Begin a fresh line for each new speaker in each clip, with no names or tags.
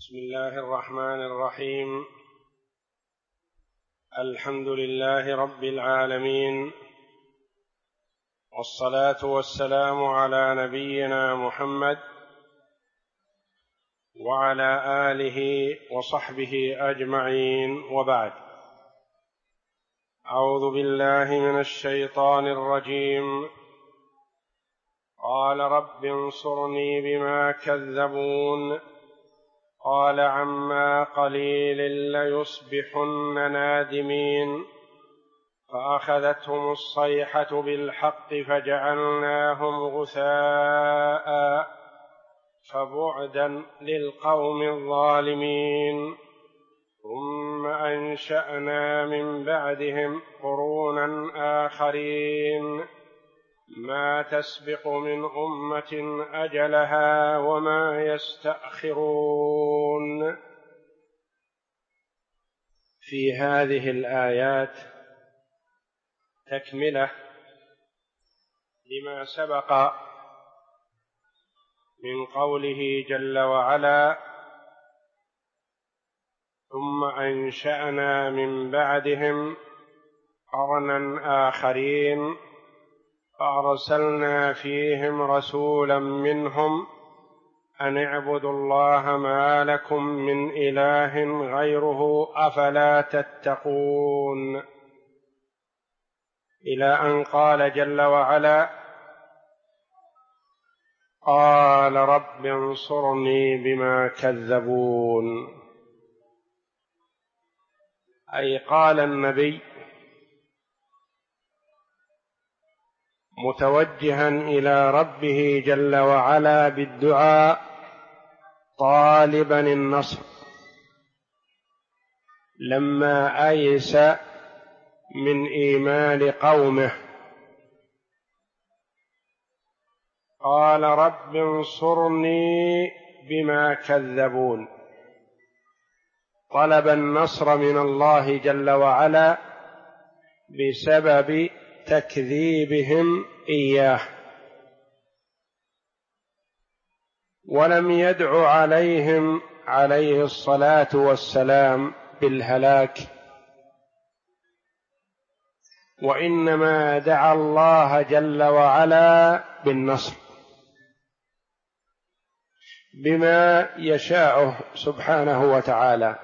بسم الله الرحمن الرحيم. الحمد لله رب العالمين، والصلاة والسلام على نبينا محمد وعلى آله وصحبه أجمعين، وبعد. أعوذ بالله من الشيطان الرجيم. قال رب انصرني بما كذبون قال عما قليل ليصبحن نادمين فأخذتهم الصيحة بالحق فجعلناهم غثاء فبعدا للقوم الظالمين. ثم أنشأنا من بعدهم قرونا آخرين ما تسبق من أمة أجلها وما يستأخرون. في هذه الآيات تكملة لما سبق من قوله جل وعلا: ثم أنشأنا من بعدهم قرنا آخرين فأرسلنا فيهم رسولا منهم أن اعبدوا الله ما لكم من إله غيره أفلا تتقون، إلى أن قال جل وعلا: قال رب انصرني بما كذبون. أي قال النبي متوجها إلى ربه جل وعلا بالدعاء طالبا النصر، لما أيس من إيمان قومه قال رب انصرني بما كذبون، طلب النصر من الله جل وعلا بسبب تكذيبهم إياه، ولم يدع عليهم عليه الصلاة والسلام بالهلاك، وإنما دعا الله جل وعلا بالنصر بما يشاء سبحانه وتعالى.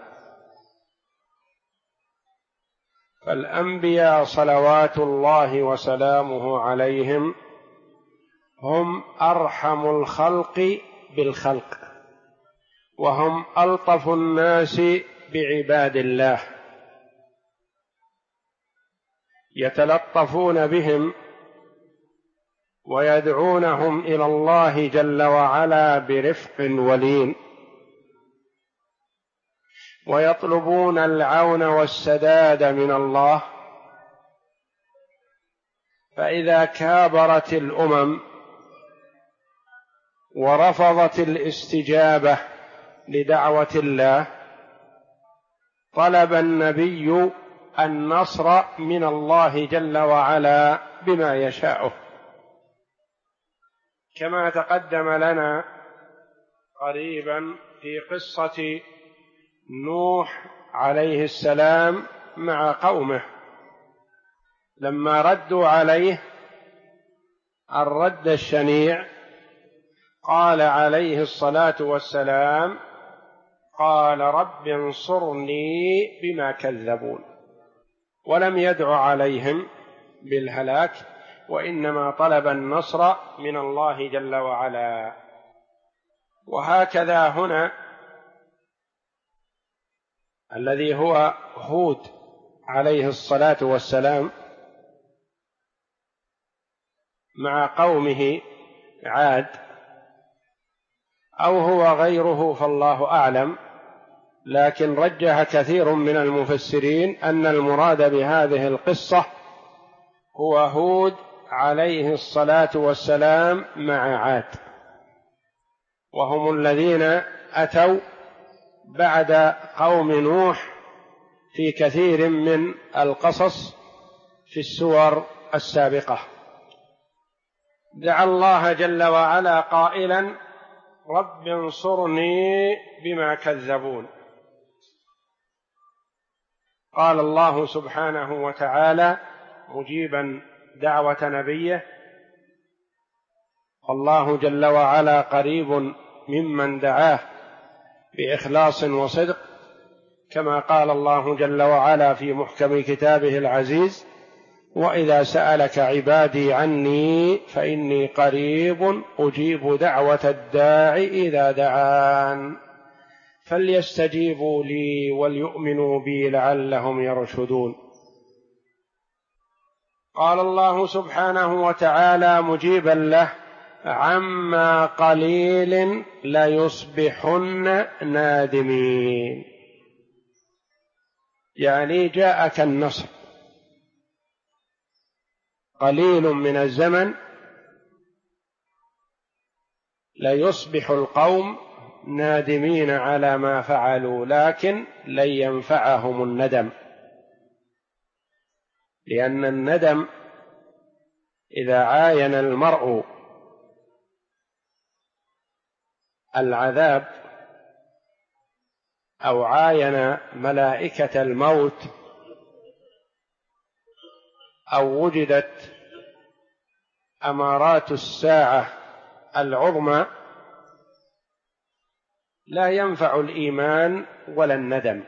فالأنبياء صلوات الله وسلامه عليهم هم أرحم الخلق بالخلق، وهم ألطف الناس بعباد الله، يتلطفون بهم ويدعونهم إلى الله جل وعلا برفق ولين، ويطلبون العون والسداد من الله. فإذا كابرت الأمم ورفضت الاستجابة لدعوة الله طلب النبي النصر من الله جل وعلا بما يشاء، كما تقدم لنا قريبا في قصة نوح عليه السلام مع قومه، لما ردوا عليه الرد الشنيع قال عليه الصلاة والسلام: قال رب انصرني بما كذبون، ولم يدع عليهم بالهلاك، وإنما طلب النصر من الله جل وعلا. وهكذا هنا الذي هو هود عليه الصلاة والسلام مع قومه عاد، أو هو غيره فالله أعلم، لكن رجح كثير من المفسرين أن المراد بهذه القصة هو هود عليه الصلاة والسلام مع عاد، وهم الذين أتوا بعد قوم نوح في كثير من القصص في السور السابقة. دعا الله جل وعلا قائلا: رب انصرني بما كذبون. قال الله سبحانه وتعالى مجيبا دعوة نبيه: الله جل وعلا قريب ممن دعاه بإخلاص وصدق، كما قال الله جل وعلا في محكم كتابه العزيز: وإذا سألك عبادي عني فإني قريب أجيب دعوة الداع إذا دعان فليستجيبوا لي وليؤمنوا بي لعلهم يرشدون. قال الله سبحانه وتعالى مجيبا له: عما قليل ليصبحن نادمين، يعني جاءك النصر، قليل من الزمن ليصبح القوم نادمين على ما فعلوا، لكن لن ينفعهم الندم، لأن الندم إذا عاين المرء العذاب أو عاين ملائكة الموت أو وجدت أمارات الساعة العظمى، لا ينفع الإيمان ولا الندم.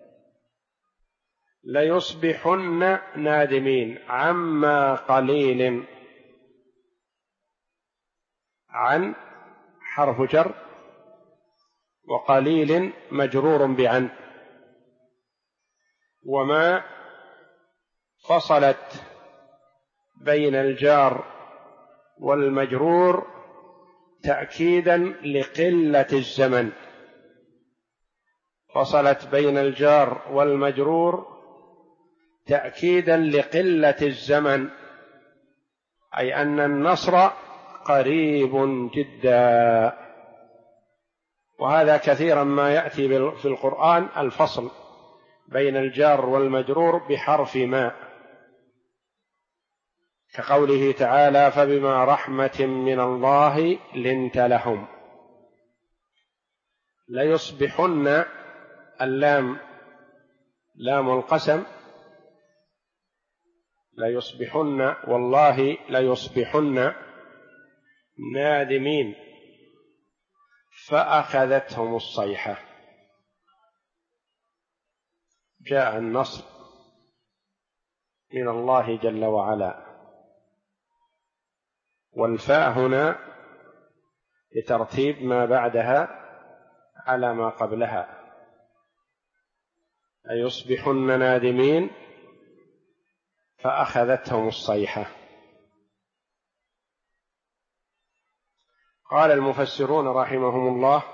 ليصبحن نادمين، عما قليل، عن حرف جر، وقليل مجرور بعن، وما فصلت بين الجار والمجرور تأكيدا لقلة الزمن، فصلت بين الجار والمجرور تأكيدا لقلة الزمن، أي أن النصر قريب جدا. وهذا كثيرا ما يأتي في القرآن الفصل بين الجار والمجرور بحرف ما، كقوله تعالى: فبما رحمة من الله لنت لهم. ليصبحن، اللام لام القسم، ليصبحن والله ليصبحن نادمين فأخذتهم الصيحة. جاء النصر من الله جل وعلا، والفاء هنا لترتيب ما بعدها على ما قبلها: أيصبحن نادمين فأخذتهم الصيحة. قال المفسرون رحمهم الله: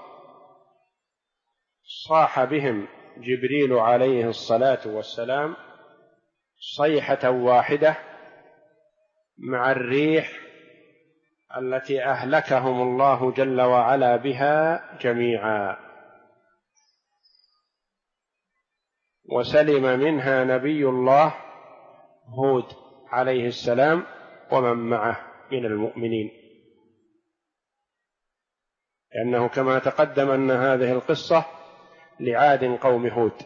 صاح بهم جبريل عليه الصلاة والسلام صيحة واحدة مع الريح التي أهلكهم الله جل وعلا بها جميعا، وسلم منها نبي الله هود عليه السلام ومن معه من المؤمنين، لأنه كما تقدم أن هذه القصة لعاد قوم هود،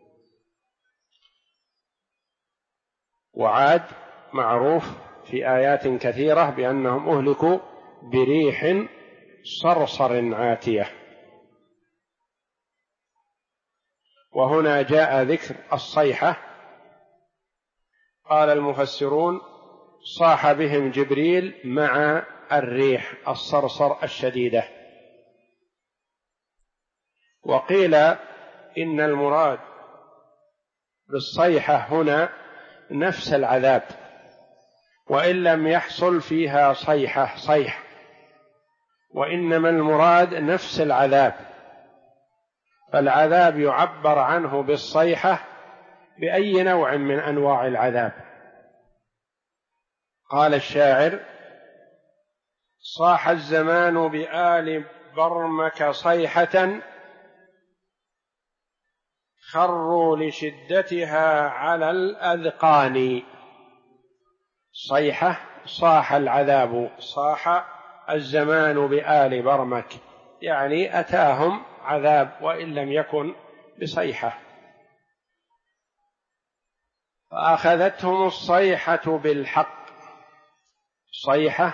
وعاد معروف في آيات كثيرة بأنهم أهلكوا بريح صرصر عاتية، وهنا جاء ذكر الصيحة. قال المفسرون: صاح بهم جبريل مع الريح الصرصر الشديدة. وقيل إن المراد بالصيحة هنا نفس العذاب، وإن لم يحصل فيها صيح، وإنما المراد نفس العذاب، فالعذاب يعبر عنه بالصيحة بأي نوع من أنواع العذاب. قال الشاعر: صاح الزمان بآل برمك صيحة خروا لشدتها على الأذقان. صيحة، صاح العذاب، صاح الزمان بآل برمك، يعني أتاهم عذاب وإن لم يكن بصيحة. فأخذتهم الصيحة بالحق، صيحة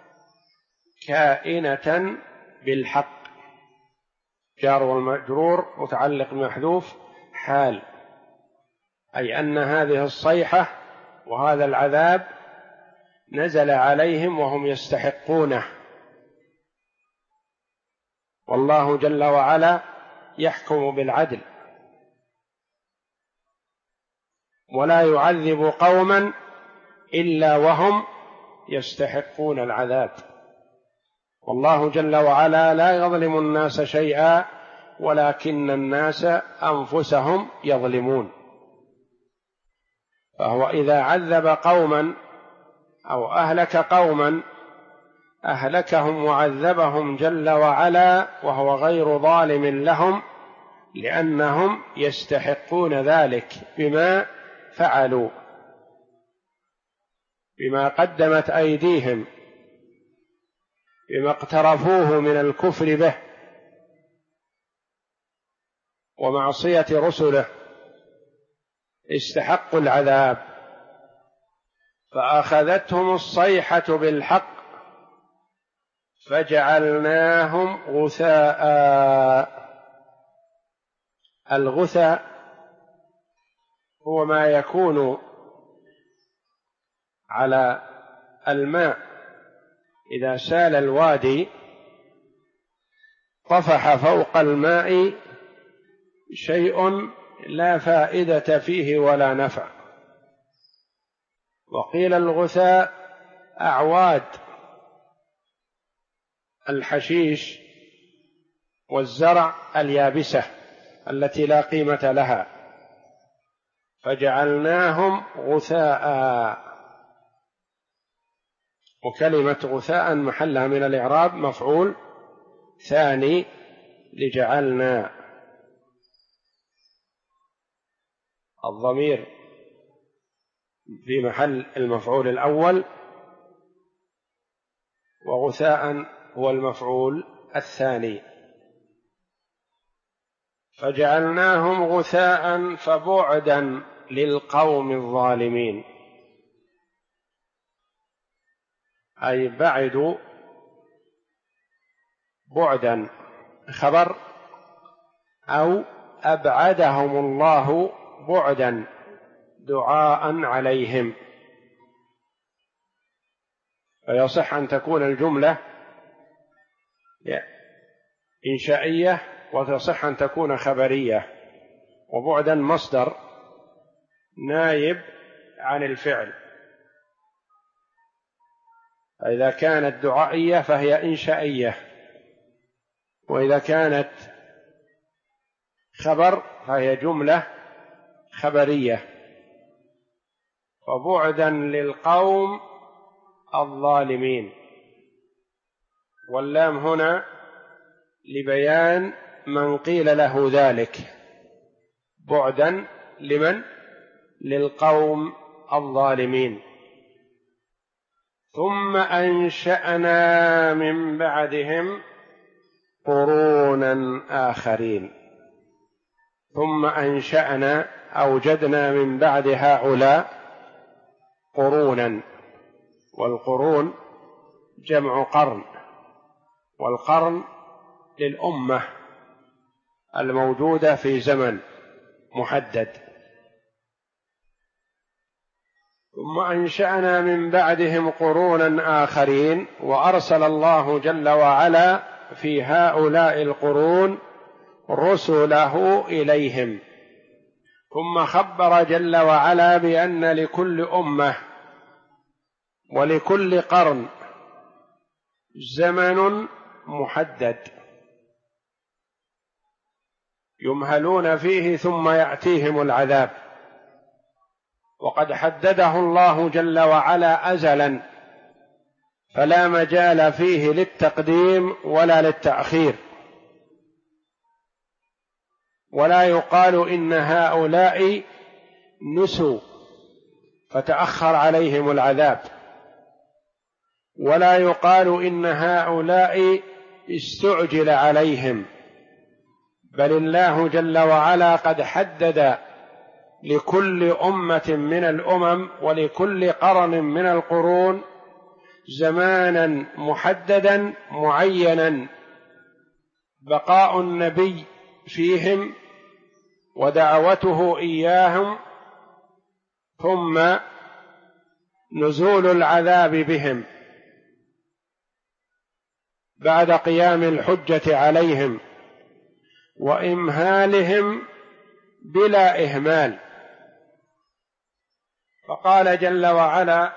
كائنة بالحق، جار والمجرور متعلق بمحذوف حال، أي أن هذه الصيحة وهذا العذاب نزل عليهم وهم يستحقونه، والله جل وعلا يحكم بالعدل ولا يعذب قوما إلا وهم يستحقون العذاب، والله جل وعلا لا يظلم الناس شيئا ولكن الناس أنفسهم يظلمون. فهو إذا عذب قوما أو أهلك قوما أهلكهم وعذبهم جل وعلا وهو غير ظالم لهم، لأنهم يستحقون ذلك بما فعلوا، بما قدمت أيديهم، بما اقترفوه من الكفر به ومعصية رسله، استحقوا العذاب. فأخذتهم الصيحة بالحق فجعلناهم غثاء. الغثاء هو ما يكون على الماء إذا سال الوادي طفح فوق الماء شيء لا فائدة فيه ولا نفع. وقيل الغثاء أعواد الحشيش والزرع اليابسة التي لا قيمة لها، فجعلناهم غثاء. وكلمة غثاء محلها من الإعراب مفعول ثاني لجعلنا، الضمير في محل المفعول الأول، وغثاء هو المفعول الثاني. فجعلناهم غثاء فبعدا للقوم الظالمين، أي بعدوا بعدا خبر، أو أبعدهم الله بعدا دعاء عليهم. فيصح أن تكون الجملة إنشائية وتصح أن تكون خبرية، وبعدا مصدر نائب عن الفعل، فإذا كانت دعائية فهي إنشائية، وإذا كانت خبر فهي جملة خبرية. فبعدا للقوم الظالمين، واللام هنا لبيان من قيل له ذلك، بعدا لمن؟ للقوم الظالمين. ثم أنشأنا من بعدهم قرونا آخرين. ثم أنشأنا أوجدنا من بعد هؤلاء قرونا، والقرون جمع قرن، والقرن للأمة الموجودة في زمن محدد. ثم أنشأنا من بعدهم قرونا آخرين، وأرسل الله جل وعلا في هؤلاء القرون رسله إليهم. ثم خبر جل وعلا بأن لكل أمة ولكل قرن زمن محدد يمهلون فيه ثم يأتيهم العذاب، وقد حدده الله جل وعلا أزلا، فلا مجال فيه للتقديم ولا للتأخير، ولا يقال إن هؤلاء نسوا فتأخر عليهم العذاب، ولا يقال إن هؤلاء استعجل عليهم، بل الله جل وعلا قد حدد لكل أمة من الأمم ولكل قرن من القرون زمانا محددا معينا بقاء النبي فيهم ودعوته إياهم، ثم نزول العذاب بهم بعد قيام الحجة عليهم وإمهالهم بلا إهمال. فقال جل وعلا: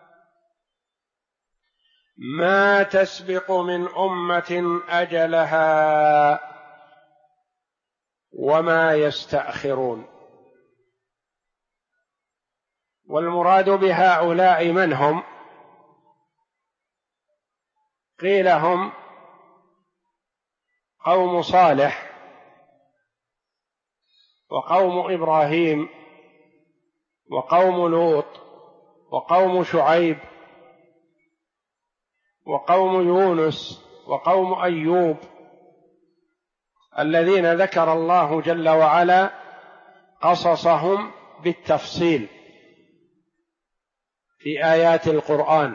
ما تسبق من أمة أجلها وما يستأخرون. والمراد بهؤلاء من هم؟ قيل هم قوم صالح وقوم إبراهيم وقوم لوط وقوم شعيب وقوم يونس وقوم أيوب، الذين ذكر الله جل وعلا قصصهم بالتفصيل في آيات القرآن.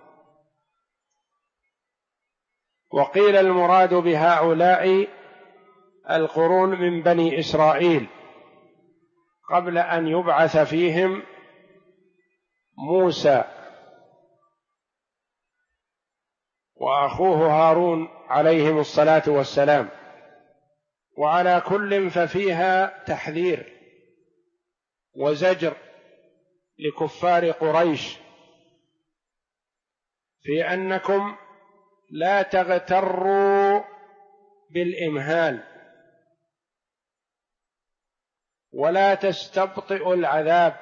وقيل المراد بهؤلاء القرون من بني إسرائيل قبل أن يبعث فيهم موسى وأخوه هارون عليهم الصلاة والسلام. وعلى كل ففيها تحذير وزجر لكفار قريش في أنكم لا تغتروا بالإمهال ولا تستبطئوا العذاب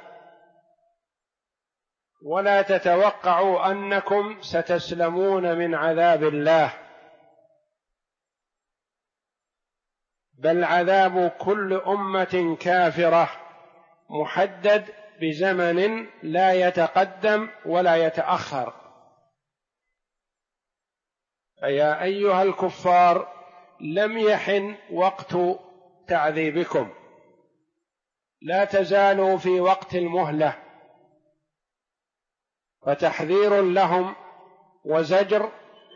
ولا تتوقعوا أنكم ستسلمون من عذاب الله، بل عذاب كل أمة كافرة محدد بزمن لا يتقدم ولا يتأخر. فيا أيها الكفار لم يحن وقت تعذيبكم، لا تزالوا في وقت المهلة، فتحذير لهم وزجر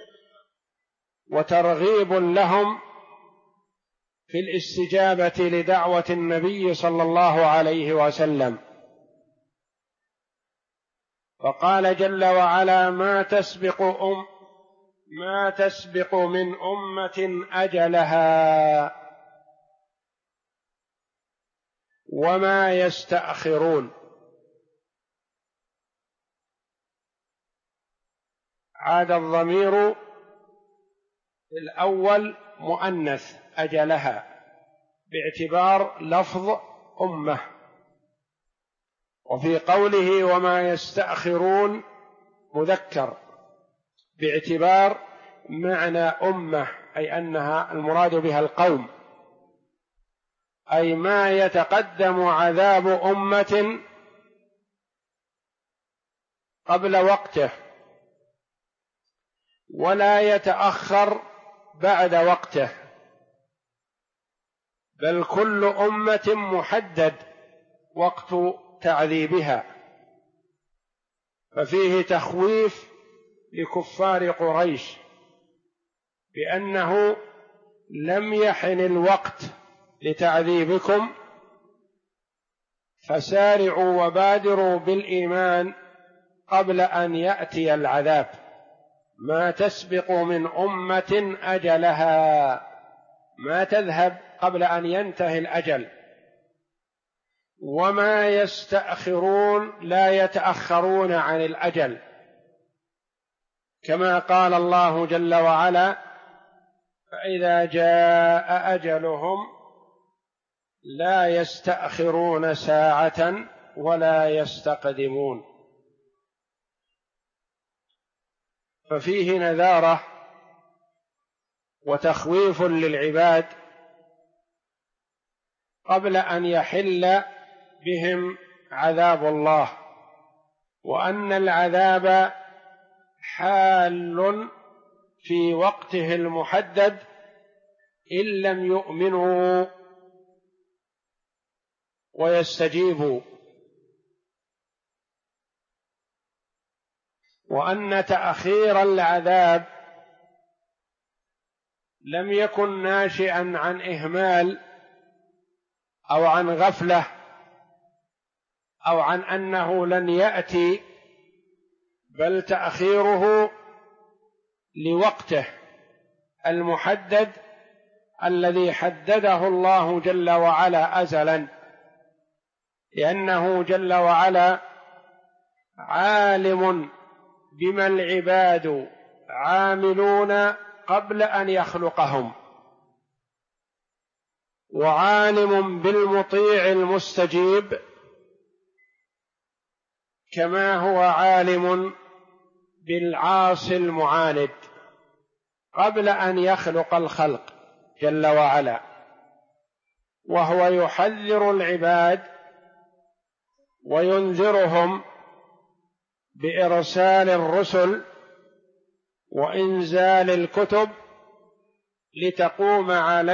وترغيب لهم في الاستجابة لدعوة النبي صلى الله عليه وسلم. فقال جل وعلا: ما تسبق من أمة أجلها وما يستأخرون. عاد الضمير الأول مؤنث أجلها باعتبار لفظ أمة، وفي قوله وما يستأخرون مذكر باعتبار معنى أمة، أي أنها المراد بها القوم، أي ما يتقدم عذاب أمة قبل وقته ولا يتأخر بعد وقته، بل كل أمة محدد وقت تعذيبها. ففيه تخويف لكفار قريش بأنه لم يحن الوقت لتعذيبكم، فسارعوا وبادروا بالإيمان قبل أن يأتي العذاب. ما تسبق من أمة أجلها، ما تذهب قبل أن ينتهي الأجل، وما يستأخرون لا يتأخرون عن الأجل، كما قال الله جل وعلا: فإذا جاء أجلهم لا يستأخرون ساعة ولا يستقدمون. ففيه نذارة وتخويف للعباد قبل أن يحل بهم عذاب الله، وأن العذاب حال في وقته المحدد إن لم يؤمنوا ويستجيبوا، وأن تأخير العذاب لم يكن ناشئا عن إهمال أو عن غفلة أو عن أنه لن يأتي، بل تأخيره لوقته المحدد الذي حدده الله جل وعلا أزلا، لأنه جل وعلا عالم بما العباد عاملون قبل أن يخلقهم، وعالم بالمطيع المستجيب كما هو عالم بالعاصي المعاند قبل أن يخلق الخلق جل وعلا. وهو يحذر العباد وينذرهم بإرسال الرسل وإنزال الكتب لتقوم عليه